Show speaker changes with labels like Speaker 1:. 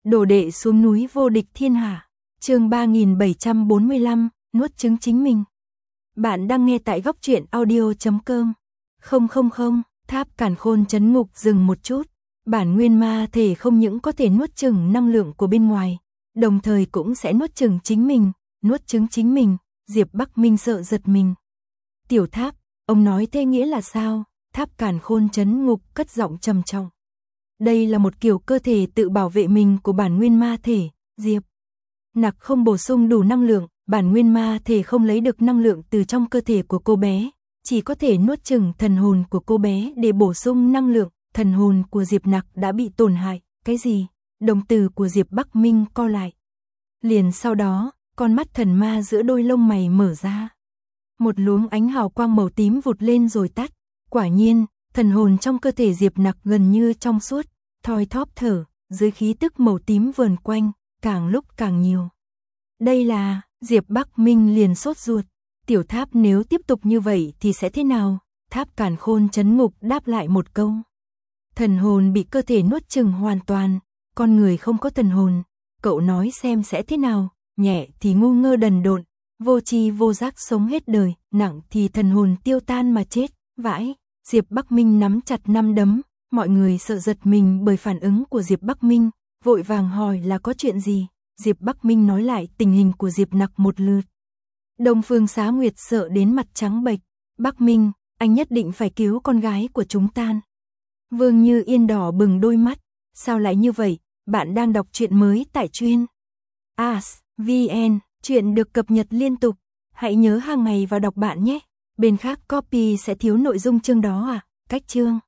Speaker 1: Đồ đệ xuống núi vô địch thiên hạ. Chương 3745, nuốt trứng chính mình. Bạn đang nghe tại Góc Truyện Audio.com. Không, Tháp Càn Khôn trấn ngục dừng một chút. Bản nguyên ma thể không những có thể nuốt chửng năng lượng của bên ngoài, đồng thời cũng sẽ nuốt chửng chính mình. Nuốt trứng chính mình, Diệp Bắc Minh sợ giật mình. Tiểu Tháp, ông nói thế nghĩa là sao? Tháp Càn Khôn trấn ngục cất giọng trầm trọng. Đây là một kiểu cơ thể tự bảo vệ mình của bản nguyên ma thể, Diệp Nặc không bổ sung đủ năng lượng, bản nguyên ma thể không lấy được năng lượng từ trong cơ thể của cô bé, chỉ có thể nuốt chửng thần hồn của cô bé để bổ sung năng lượng. Thần hồn của Diệp Nặc đã bị tổn hại. Cái gì? Đồng tử của Diệp Bắc Minh co lại. Liền sau đó, con mắt thần ma giữa đôi lông mày mở ra. Một luống ánh hào quang màu tím vụt lên rồi tắt. Quả nhiên, thần hồn trong cơ thể Diệp Nặc gần như trong suốt, thoi thóp thở, dưới khí tức màu tím vờn quanh, càng lúc càng nhiều. Đây là, Diệp Bắc Minh liền sốt ruột. Tiểu Tháp nếu tiếp tục như vậy thì sẽ thế nào? Tháp Càn Khôn trấn ngục đáp lại một câu. Thần hồn bị cơ thể nuốt chửng hoàn toàn, con người không có thần hồn, cậu nói xem sẽ thế nào? Nhẹ thì ngu ngơ đần độn, vô tri vô giác sống hết đời, nặng thì thần hồn tiêu tan mà chết. Vãi. Diệp Bắc Minh nắm chặt nắm đấm, mọi người sợ giật mình bởi phản ứng của Diệp Bắc Minh, vội vàng hỏi là có chuyện gì. Diệp Bắc Minh nói lại tình hình của Diệp Nặc một lượt. Đông Phương Xá Nguyệt sợ đến mặt trắng bệch. Bắc Minh, anh nhất định phải cứu con gái của chúng ta. Vương Như Yên đỏ bừng đôi mắt. Sao lại như vậy? Bạn đang đọc truyện mới tại Truyện As.vn, truyện được cập nhật liên tục. Hãy nhớ hàng ngày vào đọc bạn nhé. Bên khác copy sẽ thiếu nội dung chương đó à? Cách chương